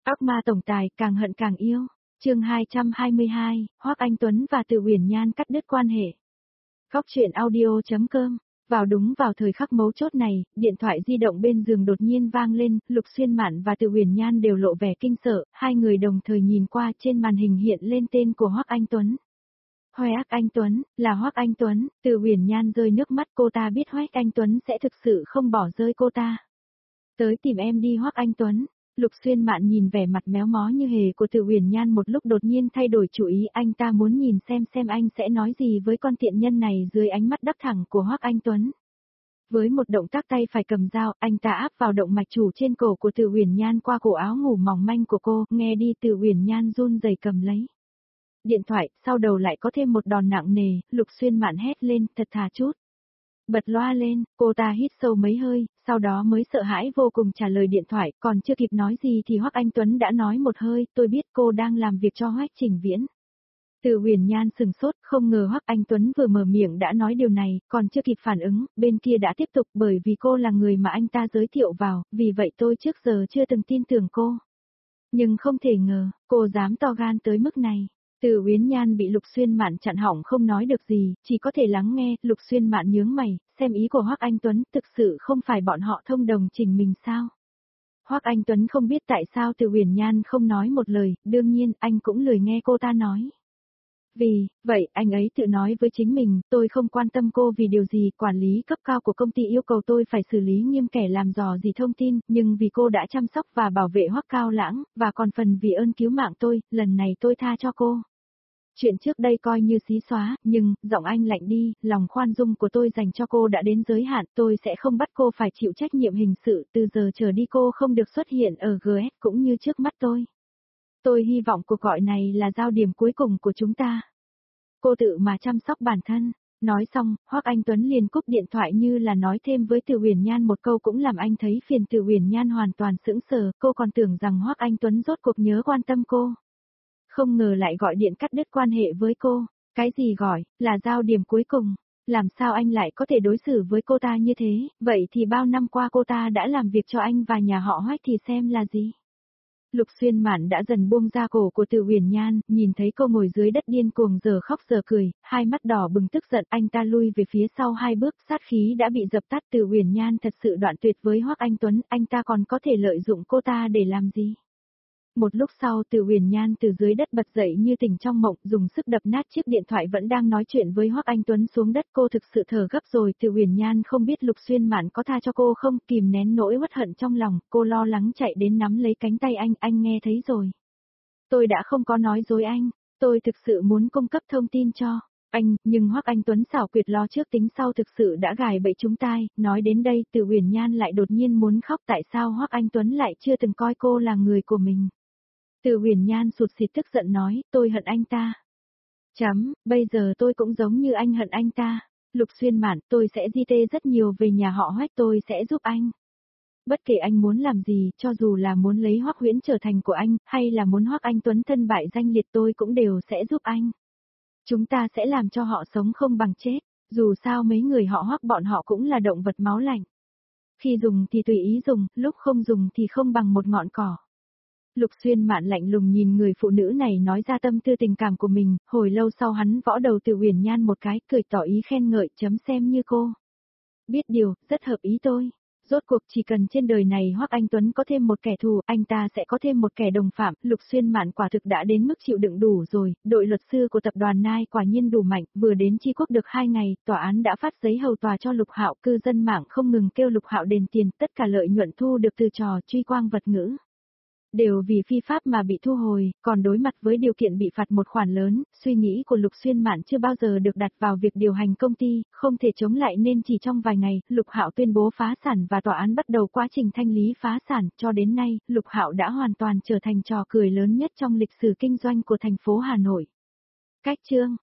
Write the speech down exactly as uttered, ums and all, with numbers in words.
Ác ma tổng tài càng hận càng yêu. Chương hai trăm hai mươi hai, Hoắc Anh Tuấn và Từ Uyển Nhan cắt đứt quan hệ. Góc truyện audio chấm com. Vào đúng vào thời khắc mấu chốt này, điện thoại di động bên giường đột nhiên vang lên, Lục Xuyên Mạn và Từ Uyển Nhan đều lộ vẻ kinh sợ, hai người đồng thời nhìn qua, trên màn hình hiện lên tên của Hoắc Anh Tuấn. Hoắc Anh Tuấn, là Hoắc Anh Tuấn. Từ Uyển Nhan rơi nước mắt, cô ta biết Hoắc Anh Tuấn sẽ thực sự không bỏ rơi cô ta. Tới tìm em đi Hoắc Anh Tuấn. Lục Xuyên Mạn nhìn vẻ mặt méo mó như hề của Từ Uyển Nhan một lúc đột nhiên thay đổi chủ ý, anh ta muốn nhìn xem xem anh sẽ nói gì với con tiện nhân này dưới ánh mắt đắc thẳng của Hoắc Anh Tuấn. Với một động tác tay phải cầm dao, anh ta áp vào động mạch chủ trên cổ của Từ Uyển Nhan qua cổ áo ngủ mỏng manh của cô, nghe đi. Từ Uyển Nhan run rẩy cầm lấy điện thoại, sau đầu lại có thêm một đòn nặng nề. Lục Xuyên Mạn hét lên, thật thà chút. Bật loa lên, cô ta hít sâu mấy hơi, sau đó mới sợ hãi vô cùng trả lời điện thoại, còn chưa kịp nói gì thì Hoắc Anh Tuấn đã nói một hơi, tôi biết cô đang làm việc cho Hoắc Trình Viễn. Từ Uyển Nhan sừng sốt, không ngờ Hoắc Anh Tuấn vừa mở miệng đã nói điều này, còn chưa kịp phản ứng, bên kia đã tiếp tục, bởi vì cô là người mà anh ta giới thiệu vào, vì vậy tôi trước giờ chưa từng tin tưởng cô. Nhưng không thể ngờ, cô dám to gan tới mức này. Từ Uyển Nhan bị Lục Xuyên Mạn chặn họng không nói được gì, chỉ có thể lắng nghe. Lục Xuyên Mạn nhướng mày, xem ý của Hoắc Anh Tuấn, thực sự không phải bọn họ thông đồng chỉnh mình sao? Hoắc Anh Tuấn không biết tại sao Từ Uyển Nhan không nói một lời, đương nhiên anh cũng lười nghe cô ta nói. Vì, vậy anh ấy tự nói với chính mình, tôi không quan tâm cô vì điều gì, quản lý cấp cao của công ty yêu cầu tôi phải xử lý nghiêm kẻ làm dò gì thông tin, nhưng vì cô đã chăm sóc và bảo vệ Hoắc Cao Lãng, và còn phần vì ơn cứu mạng tôi, lần này tôi tha cho cô. Chuyện trước đây coi như xí xóa, nhưng, giọng anh lạnh đi, lòng khoan dung của tôi dành cho cô đã đến giới hạn, tôi sẽ không bắt cô phải chịu trách nhiệm hình sự, từ giờ trở đi cô không được xuất hiện ở giê ét cũng như trước mắt tôi. Tôi hy vọng cuộc gọi này là giao điểm cuối cùng của chúng ta. Cô tự mà chăm sóc bản thân. Nói xong, Hoắc Anh Tuấn liền cúp điện thoại như là nói thêm với Từ Uyển Nhan một câu cũng làm anh thấy phiền. Từ Uyển Nhan hoàn toàn sững sờ, cô còn tưởng rằng Hoắc Anh Tuấn rốt cuộc nhớ quan tâm cô. Không ngờ lại gọi điện cắt đứt quan hệ với cô. Cái gì gọi, là giao điểm cuối cùng? Làm sao anh lại có thể đối xử với cô ta như thế? Vậy thì bao năm qua cô ta đã làm việc cho anh và nhà họ Hoắc thì xem là gì? Lục Xuyên Mạn đã dần buông ra cổ của Từ Uyển Nhan, nhìn thấy cô ngồi dưới đất điên cuồng giờ khóc giờ cười, hai mắt đỏ bừng tức giận, anh ta lui về phía sau hai bước, sát khí đã bị dập tắt. Từ Uyển Nhan thật sự đoạn tuyệt với Hoắc Anh Tuấn, anh ta còn có thể lợi dụng cô ta để làm gì? Một lúc sau Từ Uyển Nhan từ dưới đất bật dậy như tỉnh trong mộng, dùng sức đập nát chiếc điện thoại vẫn đang nói chuyện với Hoắc Anh Tuấn xuống đất. Cô thực sự thở gấp rồi. Từ Uyển Nhan không biết Lục Xuyên Mạn có tha cho cô không, kìm nén nỗi uất hận trong lòng, cô lo lắng chạy đến nắm lấy cánh tay anh, anh nghe thấy rồi. Tôi đã không có nói dối anh, tôi thực sự muốn cung cấp thông tin cho anh, nhưng Hoắc Anh Tuấn xảo quyệt lo trước tính sau thực sự đã gài bẫy chúng tai. Nói đến đây Từ Uyển Nhan lại đột nhiên muốn khóc, tại sao Hoắc Anh Tuấn lại chưa từng coi cô là người của mình. Từ Uyển Nhan sụt sịt tức giận nói, tôi hận anh ta. Chấm, bây giờ tôi cũng giống như anh hận anh ta. Lục Xuyên Mạn, tôi sẽ di tê rất nhiều về nhà họ Hoắc, tôi sẽ giúp anh. Bất kể anh muốn làm gì, cho dù là muốn lấy Hoắc Huyễn trở thành của anh, hay là muốn Hoắc Anh Tuấn thân bại danh liệt, tôi cũng đều sẽ giúp anh. Chúng ta sẽ làm cho họ sống không bằng chết, dù sao mấy người họ Hoắc bọn họ cũng là động vật máu lạnh. Khi dùng thì tùy ý dùng, lúc không dùng thì không bằng một ngọn cỏ. Lục Xuyên Mạn lạnh lùng nhìn người phụ nữ này nói ra tâm tư tình cảm của mình, hồi lâu sau hắn võ đầu Từ Uyển Nhan một cái, cười tỏ ý khen ngợi, chấm xem như cô. Biết điều, rất hợp ý tôi. Rốt cuộc chỉ cần trên đời này Hoắc Anh Tuấn có thêm một kẻ thù, anh ta sẽ có thêm một kẻ đồng phạm. Lục Xuyên Mạn quả thực đã đến mức chịu đựng đủ rồi, đội luật sư của tập đoàn Nai quả nhiên đủ mạnh, vừa đến Chi Quốc được hai ngày, tòa án đã phát giấy hầu tòa cho Lục Hạo, cư dân mạng không ngừng kêu Lục Hạo đền tiền, tất cả lợi nhuận thu được từ trò truy quang vật ngữ đều vì phi pháp mà bị thu hồi, còn đối mặt với điều kiện bị phạt một khoản lớn, suy nghĩ của Lục Xuyên Mạn chưa bao giờ được đặt vào việc điều hành công ty, không thể chống lại nên chỉ trong vài ngày, Lục Hạo tuyên bố phá sản và tòa án bắt đầu quá trình thanh lý phá sản, cho đến nay, Lục Hạo đã hoàn toàn trở thành trò cười lớn nhất trong lịch sử kinh doanh của thành phố Hà Nội. Cách chương